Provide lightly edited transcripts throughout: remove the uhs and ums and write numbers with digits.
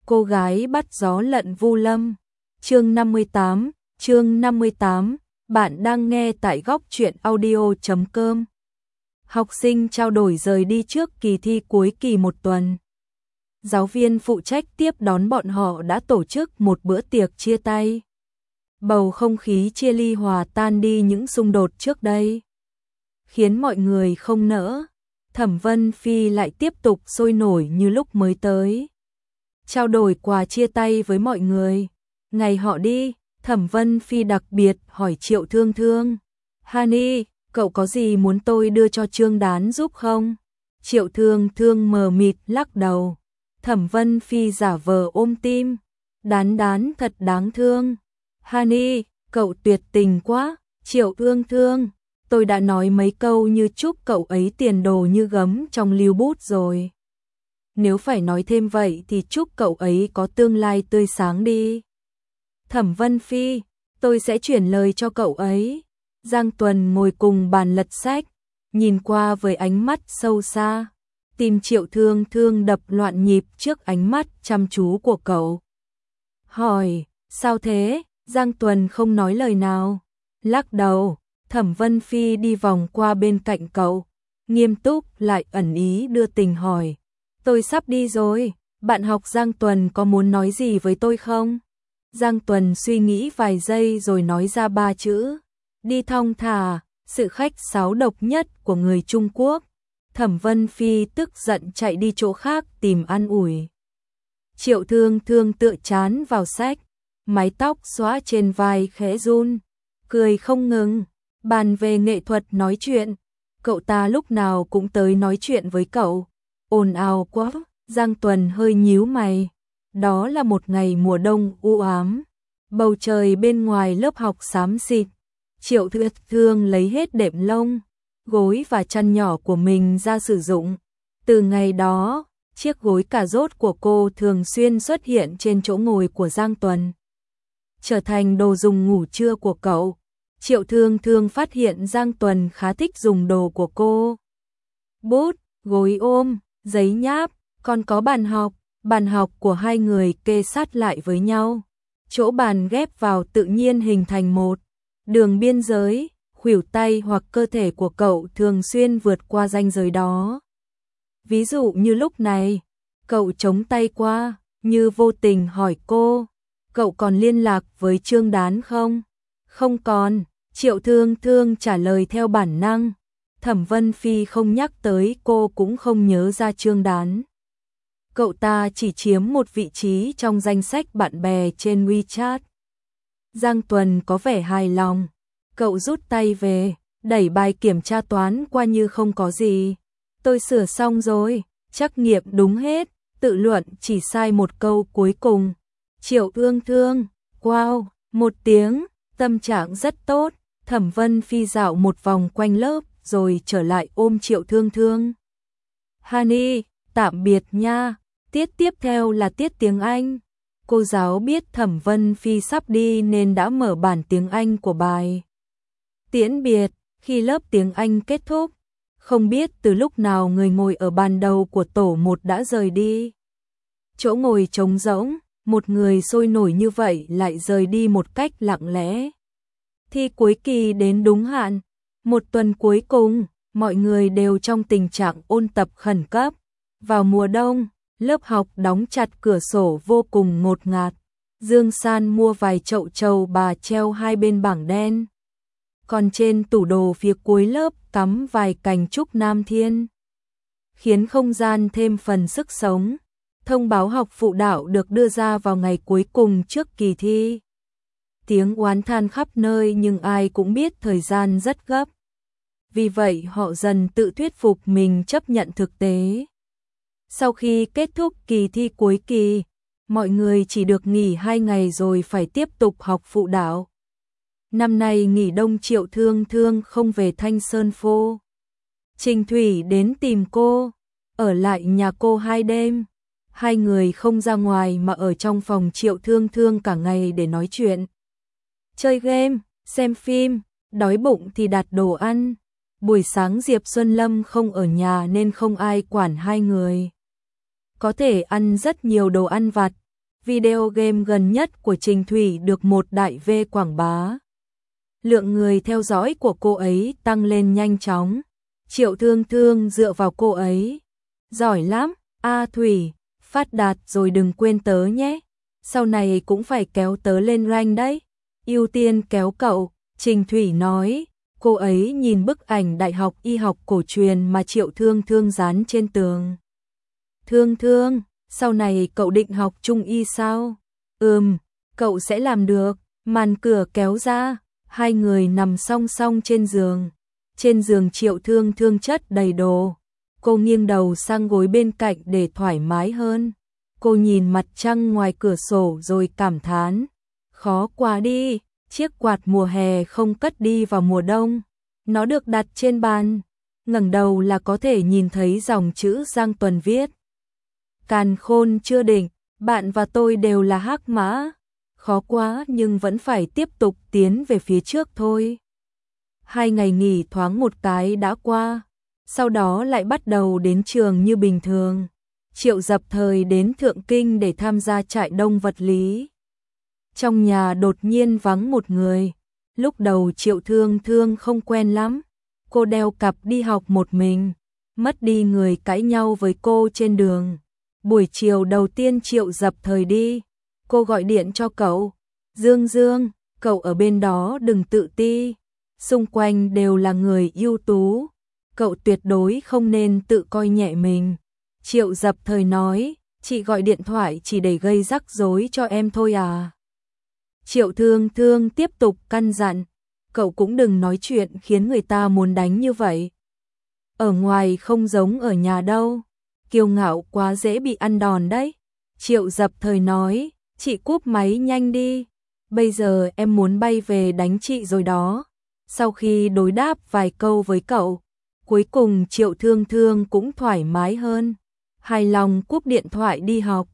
cô gái bắt gió lận Vu Lâm. Chương 58, bạn đang nghe tại góc truyện audio.com. Học sinh trao đổi rời đi trước kỳ thi cuối kỳ một tuần. Giáo viên phụ trách tiếp đón bọn họ đã tổ chức một bữa tiệc chia tay. Bầu không khí chia ly hòa tan đi những xung đột trước đây, khiến mọi người không nỡ. Thẩm Vân Phi lại tiếp tục sôi nổi như lúc mới tới, trao đổi quà chia tay với mọi người. Ngày họ đi, Thẩm Vân Phi đặc biệt hỏi Triệu Thương Thương, Hani, cậu có gì muốn tôi đưa cho Trương Đán giúp không? Triệu Thương Thương mờ mịt lắc đầu. Thẩm Vân Phi giả vờ ôm tim, Đán Đán thật đáng thương. Hani, cậu tuyệt tình quá. Triệu Thương Thương, tôi đã nói mấy câu như chúc cậu ấy tiền đồ như gấm trong lưu bút rồi. Nếu phải nói thêm vậy thì chúc cậu ấy có tương lai tươi sáng đi. Thẩm Vân Phi, tôi sẽ chuyển lời cho cậu ấy. Giang Tuần ngồi cùng bàn lật sách, nhìn qua với ánh mắt sâu xa. Tim Triệu Thương Thương đập loạn nhịp trước ánh mắt chăm chú của cậu. Hỏi, sao thế? Giang Tuần không nói lời nào, lắc đầu. Thẩm Vân Phi đi vòng qua bên cạnh cậu, nghiêm túc lại ẩn ý đưa tình hỏi. Tôi sắp đi rồi, bạn học Giang Tuần có muốn nói gì với tôi không? Giang Tuần suy nghĩ vài giây rồi nói ra 3 chữ. Đi thong thả, sự khách sáo độc nhất của người Trung Quốc. Thẩm Vân Phi tức giận chạy đi chỗ khác tìm an ủi. Triệu Thương Thương tựa chán vào sách, mái tóc xõa trên vai khẽ run, cười không ngừng. Bàn về nghệ thuật nói chuyện, cậu ta lúc nào cũng tới nói chuyện với cậu. Ồn ào quá. Giang Tuần hơi nhíu mày. Đó là một ngày mùa đông u ám, bầu trời bên ngoài lớp học xám xịt. Triệu Thương Thương lấy hết đệm lông, gối và chăn nhỏ của mình ra sử dụng. Từ ngày đó, chiếc gối cà rốt của cô thường xuyên xuất hiện trên chỗ ngồi của Giang Tuần, trở thành đồ dùng ngủ trưa của cậu. Triệu Thương Thương phát hiện Giang Tuần khá thích dùng đồ của cô. Bút, gối ôm, giấy nháp, còn có bàn học của hai người kê sát lại với nhau. Chỗ bàn ghép vào tự nhiên hình thành một đường biên giới, khuỷu tay hoặc cơ thể của cậu thường xuyên vượt qua ranh giới đó. Ví dụ như lúc này, cậu chống tay qua, như vô tình hỏi cô, cậu còn liên lạc với Trương Đán không? Không còn, Triệu Thương Thương trả lời theo bản năng. Thẩm Vân Phi không nhắc tới cô cũng không nhớ ra Trương Đán. Cậu ta chỉ chiếm một vị trí trong danh sách bạn bè trên WeChat. Giang Tuần có vẻ hài lòng. Cậu rút tay về, đẩy bài kiểm tra toán qua như không có gì. Tôi sửa xong rồi, trắc nghiệm đúng hết, tự luận chỉ sai một câu cuối cùng. Triệu Thương Thương, wow, một tiếng, tâm trạng rất tốt. Thẩm Vân Phi dạo một vòng quanh lớp rồi trở lại ôm Triệu Thương Thương. Hani, tạm biệt nha. Tiết tiếp theo là tiết tiếng Anh. Cô giáo biết Thẩm Vân Phi sắp đi nên đã mở bản tiếng Anh của bài tiễn biệt. Khi lớp tiếng Anh kết thúc, không biết từ lúc nào người ngồi ở bàn đầu của tổ 1 đã rời đi. Chỗ ngồi trống rỗng, một người sôi nổi như vậy lại rời đi một cách lặng lẽ. Thi cuối kỳ đến đúng hạn, một tuần cuối cùng, mọi người đều trong tình trạng ôn tập khẩn cấp. Vào mùa đông, lớp học đóng chặt cửa sổ vô cùng ngột ngạt. Dương San mua vài chậu trầu bà treo hai bên bảng đen. Còn trên tủ đồ phía cuối lớp cắm vài cành trúc Nam Thiên, khiến không gian thêm phần sức sống. Thông báo học phụ đạo được đưa ra vào ngày cuối cùng trước kỳ thi. Tiếng oán than khắp nơi nhưng ai cũng biết thời gian rất gấp. Vì vậy họ dần tự thuyết phục mình chấp nhận thực tế. Sau khi kết thúc kỳ thi cuối kỳ, mọi người chỉ được nghỉ 2 ngày rồi phải tiếp tục học phụ đạo. Năm nay nghỉ đông Triệu Thương Thương không về Thanh Sơn Phô. Trình Thủy đến tìm cô, ở lại nhà cô 2 đêm. Hai người không ra ngoài mà ở trong phòng Triệu Thương Thương cả ngày để nói chuyện. Chơi game, xem phim, đói bụng thì đặt đồ ăn. Buổi sáng Diệp Xuân Lâm không ở nhà nên không ai quản hai người. Có thể ăn rất nhiều đồ ăn vặt, video game gần nhất của Trình Thủy được 1 đại V quảng bá. Lượng người theo dõi của cô ấy tăng lên nhanh chóng. Triệu Thương Thương dựa vào cô ấy. Giỏi lắm, A Thủy, phát đạt rồi đừng quên tớ nhé. Sau này cũng phải kéo tớ lên rank đấy. Ưu tiên kéo cậu, Trình Thủy nói. Cô ấy nhìn bức ảnh Đại học Y học cổ truyền mà Triệu Thương Thương dán trên tường. Thương Thương, sau này cậu định học Trung Y sao? Cậu sẽ làm được. Màn cửa kéo ra, hai người nằm song song trên giường. Trên giường Triệu Thương Thương chất đầy đồ. Cô nghiêng đầu sang gối bên cạnh để thoải mái hơn. Cô nhìn mặt trăng ngoài cửa sổ rồi cảm thán. Khó quá đi, chiếc quạt mùa hè không cất đi vào mùa đông. Nó được đặt trên bàn. Ngẩng đầu là có thể nhìn thấy dòng chữ Giang Tuần viết. Càn khôn chưa định, bạn và tôi đều là hắc mã. Khó quá nhưng vẫn phải tiếp tục tiến về phía trước thôi. 2 ngày nghỉ thoáng một cái đã qua. Sau đó lại bắt đầu đến trường như bình thường. Triệu Dập Thời đến Thượng Kinh để tham gia trại đông vật lý. Trong nhà đột nhiên vắng một người. Lúc đầu Triệu Thương Thương không quen lắm. Cô đeo cặp đi học một mình. Mất đi người cãi nhau với cô trên đường. Buổi chiều đầu tiên Triệu Dập Thời đi. Cô gọi điện cho cậu. Dương Dương, cậu ở bên đó đừng tự ti. Xung quanh đều là người ưu tú. Cậu tuyệt đối không nên tự coi nhẹ mình. Triệu Dập Thời nói, chị gọi điện thoại chỉ để gây rắc rối cho em thôi à. Triệu Thương Thương tiếp tục căn dặn, cậu cũng đừng nói chuyện khiến người ta muốn đánh như vậy. Ở ngoài không giống ở nhà đâu, kiêu ngạo quá dễ bị ăn đòn đấy. Triệu Dập Thời nói, chị cúp máy nhanh đi, bây giờ em muốn bay về đánh chị rồi đó. Sau khi đối đáp vài câu với cậu, cuối cùng Triệu Thương Thương cũng thoải mái hơn. Hài lòng cúp điện thoại đi học.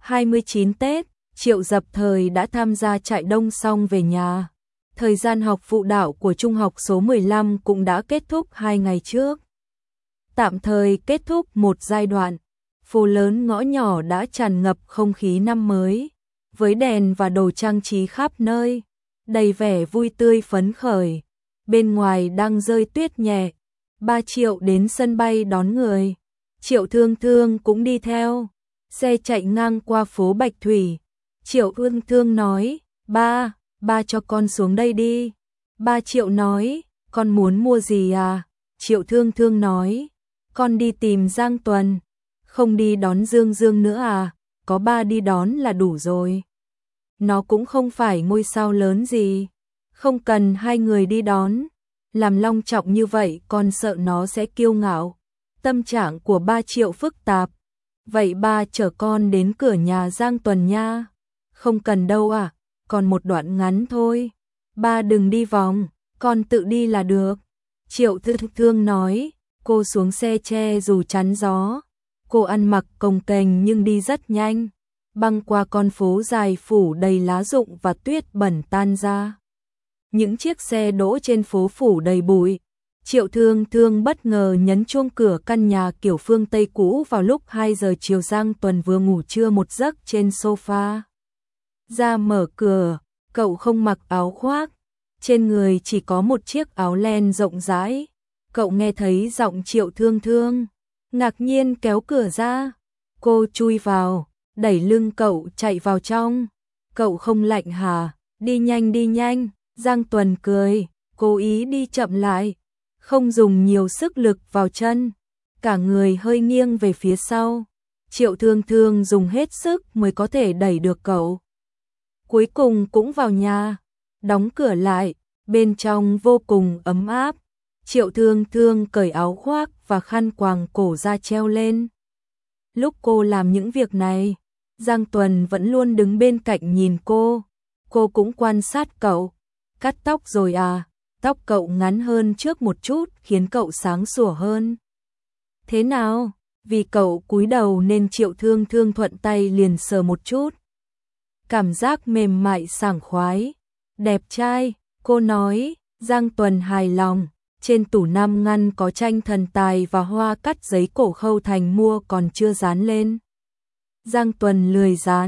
29 Tết, Triệu Dập Thời đã tham gia trại đông xong về nhà. Thời gian học phụ đạo của trung học số 15 cũng đã kết thúc 2 ngày trước. Tạm thời kết thúc một giai đoạn. Phố lớn ngõ nhỏ đã tràn ngập không khí năm mới, với đèn và đồ trang trí khắp nơi, đầy vẻ vui tươi phấn khởi. Bên ngoài đang rơi tuyết nhẹ. 3 Triệu đến sân bay đón người. Triệu Thương Thương cũng đi theo. Xe chạy ngang qua phố Bạch Thủy. Triệu Thương Thương nói, ba cho con xuống đây đi. 3 Triệu nói, con muốn mua gì à? Triệu Thương Thương nói, con đi tìm Giang Tuần. Không đi đón Dương Dương nữa à? Có ba đi đón là đủ rồi. Nó cũng không phải ngôi sao lớn gì. Không cần 2 người đi đón. Làm long trọng như vậy con sợ nó sẽ kiêu ngạo. Tâm trạng của 3 Triệu phức tạp. Vậy ba chở con đến cửa nhà Giang Tuần nha. Không cần đâu à, còn một đoạn ngắn thôi. Ba đừng đi vòng, con tự đi là được. Triệu Thương Thương nói, cô xuống xe che dù chắn gió. Cô ăn mặc cồng kềnh nhưng đi rất nhanh. Băng qua con phố dài phủ đầy lá rụng và tuyết bẩn tan ra. Những chiếc xe đỗ trên phố phủ đầy bụi. Triệu Thương Thương bất ngờ nhấn chuông cửa căn nhà kiểu phương Tây cũ vào lúc 2 giờ chiều. Giang Tuần vừa ngủ trưa một giấc trên sofa. Ra mở cửa, cậu không mặc áo khoác. Trên người chỉ có một chiếc áo len rộng rãi. Cậu nghe thấy giọng Triệu Thương Thương. Ngạc nhiên kéo cửa ra. Cô chui vào, đẩy lưng cậu chạy vào trong. Cậu không lạnh hả? Đi nhanh đi nhanh. Giang Tuần cười, cố ý đi chậm lại. Không dùng nhiều sức lực vào chân. Cả người hơi nghiêng về phía sau. Triệu Thương Thương dùng hết sức mới có thể đẩy được cậu. Cuối cùng cũng vào nhà. Đóng cửa lại. Bên trong vô cùng ấm áp. Triệu Thương Thương cởi áo khoác và khăn quàng cổ ra treo lên. Lúc cô làm những việc này, Giang Tuần vẫn luôn đứng bên cạnh nhìn cô. Cô cũng quan sát cậu. Cắt tóc rồi à? Tóc cậu ngắn hơn trước một chút khiến cậu sáng sủa hơn. Thế nào? Vì cậu cúi đầu nên Triệu Thương Thương thuận tay liền sờ một chút. Cảm giác mềm mại sảng khoái. Đẹp trai, cô nói. Giang Tuần hài lòng. Trên tủ 5 ngăn có tranh thần tài và hoa cắt giấy cổ Khâu Thành mua còn chưa dán lên. Giang Tuần lười dán.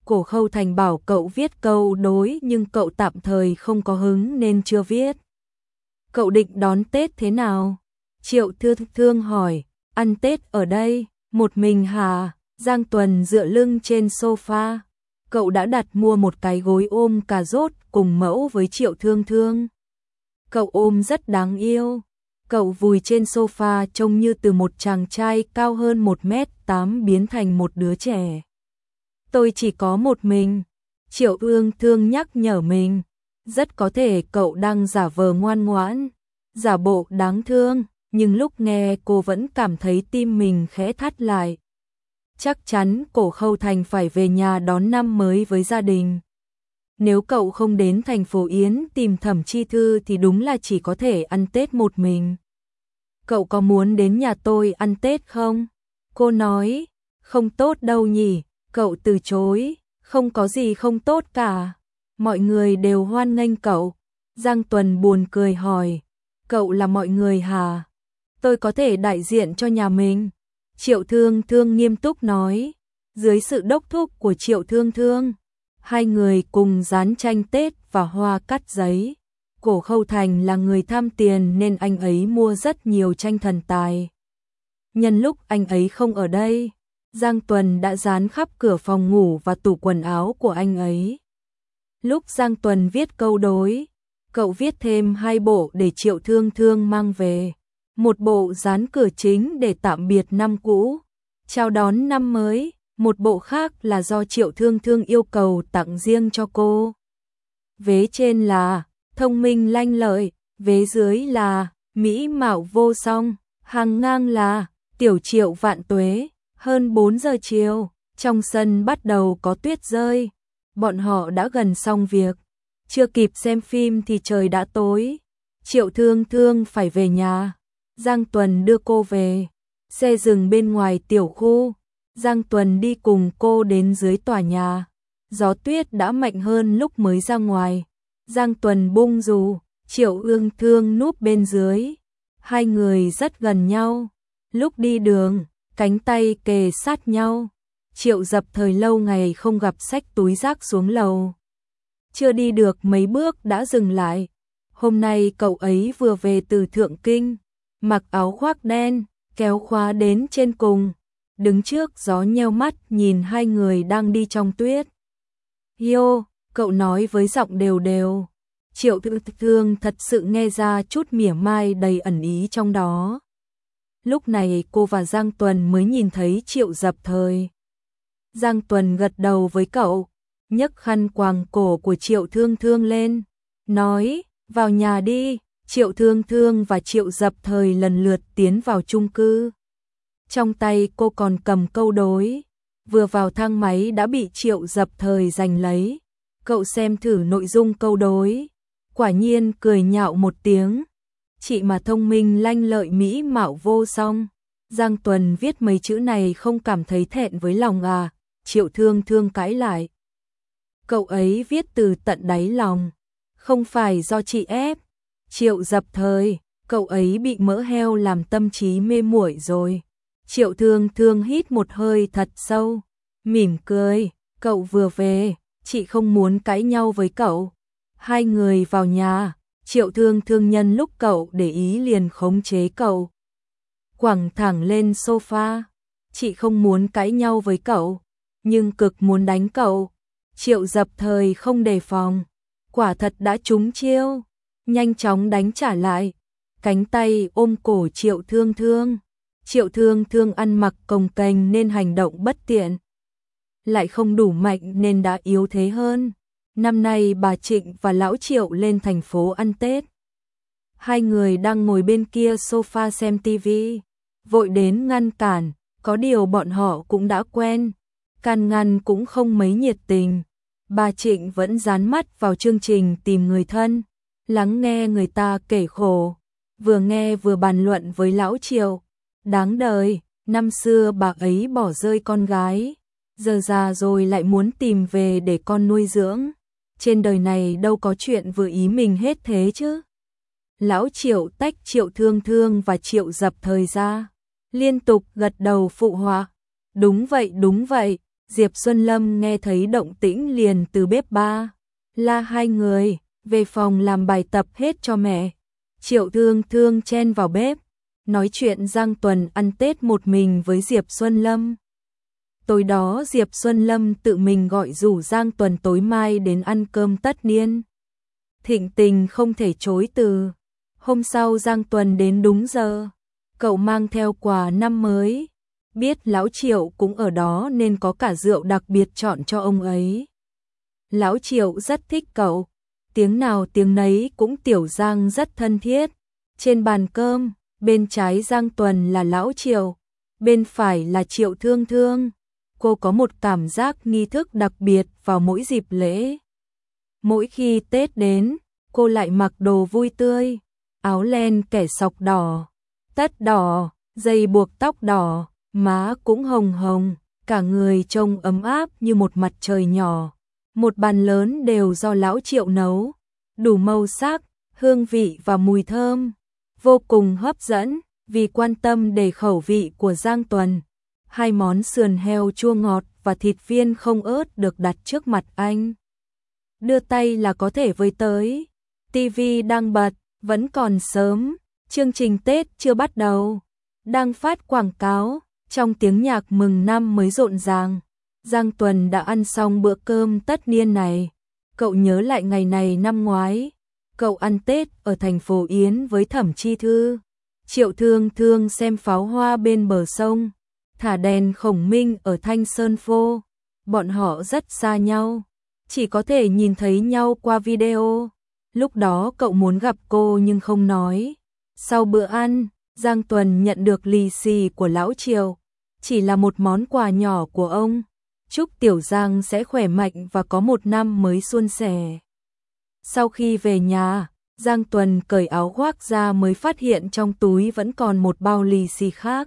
Cổ Khâu Thành bảo cậu viết câu đối nhưng cậu tạm thời không có hứng nên chưa viết. Cậu định đón Tết thế nào? Triệu Thư Thương hỏi. Ăn Tết ở đây, một mình hả? Giang Tuần dựa lưng trên sofa. Cậu đã đặt mua một cái gối ôm cà rốt cùng mẫu với Triệu Thương Thương. Cậu ôm rất đáng yêu. Cậu vùi trên sofa trông như từ một chàng trai cao hơn 1m8 biến thành một đứa trẻ. Tôi chỉ có một mình. Triệu Thương Thương nhắc nhở mình. Rất có thể cậu đang giả vờ ngoan ngoãn, giả bộ đáng thương, nhưng lúc nghe cô vẫn cảm thấy tim mình khẽ thắt lại. Chắc chắn Cổ Khâu Thành phải về nhà đón năm mới với gia đình. Nếu cậu không đến thành phố Yến tìm Thẩm Chi Thư thì đúng là chỉ có thể ăn Tết một mình. Cậu có muốn đến nhà tôi ăn Tết không? Cô nói, không tốt đâu nhỉ. Cậu từ chối, không có gì không tốt cả. Mọi người đều hoan nghênh cậu. Giang Tuần buồn cười hỏi, cậu là mọi người hả? Tôi có thể đại diện cho nhà mình. Triệu Thương Thương nghiêm túc nói. Dưới sự đốc thúc của Triệu Thương Thương, hai người cùng dán tranh Tết và hoa cắt giấy. Cổ Khâu Thành là người tham tiền nên anh ấy mua rất nhiều tranh thần tài. Nhân lúc anh ấy không ở đây, Giang Tuần đã dán khắp cửa phòng ngủ và tủ quần áo của anh ấy. Lúc Giang Tuần viết câu đối, cậu viết thêm 2 bộ để Triệu Thương Thương mang về. Một bộ dán cửa chính để tạm biệt năm cũ, chào đón năm mới. Một bộ khác là do Triệu Thương Thương yêu cầu tặng riêng cho cô. Vế trên là thông minh lanh lợi, vế dưới là mỹ mạo vô song, hàng ngang là tiểu Triệu vạn tuế. Hơn 4 giờ chiều, trong sân bắt đầu có tuyết rơi. Bọn họ đã gần xong việc, chưa kịp xem phim thì trời đã tối. Triệu Thương Thương phải về nhà. Giang Tuần đưa cô về. Xe dừng bên ngoài tiểu khu. Giang Tuần đi cùng cô đến dưới tòa nhà. Gió tuyết đã mạnh hơn lúc mới ra ngoài. Giang Tuần bung dù, Triệu Thương Thương núp bên dưới. Hai người rất gần nhau. Lúc đi đường, cánh tay kề sát nhau. Triệu Dập Thời lâu ngày không gặp xách túi rác xuống lầu. Chưa đi được mấy bước đã dừng lại. Hôm nay cậu ấy vừa về từ Thượng Kinh, mặc áo khoác đen, kéo khóa đến trên cùng. Đứng trước gió nheo mắt nhìn hai người đang đi trong tuyết. Yo, cậu nói với giọng đều đều. Triệu Thư Thương thật sự nghe ra chút mỉa mai đầy ẩn ý trong đó. Lúc này cô và Giang Tuần mới nhìn thấy Triệu Dập Thời. Giang Tuần gật đầu với cậu, nhấc khăn quàng cổ của Triệu Thương Thương lên, nói, vào nhà đi. Triệu Thương Thương và Triệu Dập Thời lần lượt tiến vào chung cư. Trong tay cô còn cầm câu đối, vừa vào thang máy đã bị Triệu Dập Thời giành lấy. Cậu xem thử nội dung câu đối, quả nhiên cười nhạo một tiếng. Chị mà thông minh lanh lợi mỹ mạo vô song. Giang Tuần viết mấy chữ này không cảm thấy thẹn với lòng à? Triệu Thương Thương cãi lại. Cậu ấy viết từ tận đáy lòng, không phải do chị ép. Triệu Dập Thời, cậu ấy bị mỡ heo làm tâm trí mê muội rồi. Triệu Thương Thương hít một hơi thật sâu, mỉm cười, cậu vừa về, chị không muốn cãi nhau với cậu. Hai người vào nhà, Triệu Thương Thương nhân lúc cậu để ý liền khống chế cậu. Quẳng thẳng lên sofa, chị không muốn cãi nhau với cậu, nhưng cực muốn đánh cậu. Triệu Dập Thời không đề phòng, quả thật đã trúng chiêu, nhanh chóng đánh trả lại, cánh tay ôm cổ Triệu Thương Thương. Triệu Thương Thương ăn mặc cồng kềnh nên hành động bất tiện, lại không đủ mạnh nên đã yếu thế hơn. Năm nay bà Trịnh và lão Triệu lên thành phố ăn Tết. Hai người đang ngồi bên kia sofa xem tivi, vội đến ngăn cản, có điều bọn họ cũng đã quen, can ngăn cũng không mấy nhiệt tình. Bà Trịnh vẫn dán mắt vào chương trình Tìm Người Thân, lắng nghe người ta kể khổ, vừa nghe vừa bàn luận với lão Triệu. Đáng đời, năm xưa bà ấy bỏ rơi con gái, giờ già rồi lại muốn tìm về để con nuôi dưỡng. Trên đời này đâu có chuyện vừa ý mình hết thế chứ. Lão Triệu tách Triệu Thương Thương và Triệu Dập Thời ra, liên tục gật đầu phụ họa. Đúng vậy, Diệp Xuân Lâm nghe thấy động tĩnh liền từ bếp ba la hai người về phòng làm bài tập hết cho mẹ. Triệu Thương Thương chen vào bếp, nói chuyện Giang Tuần ăn Tết một mình với Diệp Xuân Lâm. Tối đó Diệp Xuân Lâm tự mình gọi rủ Giang Tuần tối mai đến ăn cơm tất niên. Thịnh tình không thể chối từ. Hôm sau Giang Tuần đến đúng giờ. Cậu mang theo quà năm mới. Biết Lão Triệu cũng ở đó nên có cả rượu đặc biệt chọn cho ông ấy. Lão Triệu rất thích cậu. Tiếng nào tiếng nấy cũng tiểu Giang rất thân thiết. Trên bàn cơm, bên trái Giang Tuần là Lão Triệu, bên phải là Triệu Thương Thương. Cô có một cảm giác nghi thức đặc biệt vào mỗi dịp lễ. Mỗi khi Tết đến, cô lại mặc đồ vui tươi, áo len kẻ sọc đỏ, tất đỏ, dây buộc tóc đỏ, má cũng hồng hồng, cả người trông ấm áp như một mặt trời nhỏ. Một bàn lớn đều do Lão Triệu nấu, đủ màu sắc, hương vị và mùi thơm, vô cùng hấp dẫn. Vì quan tâm để khẩu vị của Giang Tuần, 2 món sườn heo chua ngọt và thịt viên không ớt được đặt trước mặt anh. Đưa tay là có thể với tới. TV đang bật, vẫn còn sớm, chương trình Tết chưa bắt đầu. Đang phát quảng cáo, trong tiếng nhạc mừng năm mới rộn ràng. Giang Tuần đã ăn xong bữa cơm tất niên này. Cậu nhớ lại ngày này năm ngoái. Cậu ăn Tết ở thành phố Yến với Thẩm Chi Thư. Triệu Thương Thương xem pháo hoa bên bờ sông, thả đèn khổng minh ở Thanh Sơn Phô. Bọn họ rất xa nhau, chỉ có thể nhìn thấy nhau qua video. Lúc đó cậu muốn gặp cô nhưng không nói. Sau bữa ăn, Giang Tuần nhận được lì xì của Lão Triệu, chỉ là một món quà nhỏ của ông. Chúc Tiểu Giang sẽ khỏe mạnh và có một năm mới suôn sẻ. Sau khi về nhà, Giang Tuần cởi áo khoác ra mới phát hiện trong túi vẫn còn một bao lì xì khác.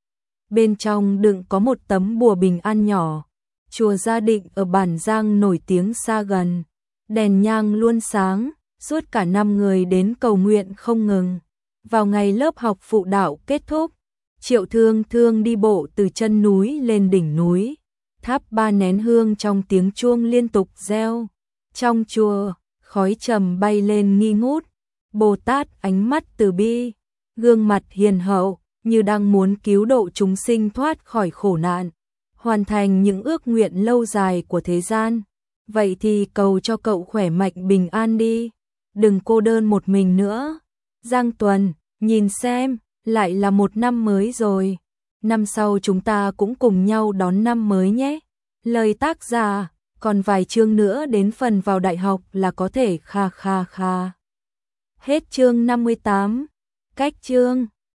Bên trong đựng có một tấm bùa bình an nhỏ. Chùa Gia Định ở Bản Giang nổi tiếng xa gần. Đèn nhang luôn sáng, suốt cả năm người đến cầu nguyện không ngừng. Vào ngày lớp học phụ đạo kết thúc, Triệu Thương Thương đi bộ từ chân núi lên đỉnh núi, thắp 3 nén hương trong tiếng chuông liên tục reo. Trong chùa, khói trầm bay lên nghi ngút, Bồ Tát ánh mắt từ bi, gương mặt hiền hậu, như đang muốn cứu độ chúng sinh thoát khỏi khổ nạn, hoàn thành những ước nguyện lâu dài của thế gian. Vậy thì cầu cho cậu khỏe mạnh bình an đi, đừng cô đơn một mình nữa. Giang Tuần, nhìn xem, lại là một năm mới rồi. Năm sau chúng ta cũng cùng nhau đón năm mới nhé. Lời tác giả, còn vài chương nữa đến phần vào đại học là có thể kha kha kha. Hết chương 58. Cách chương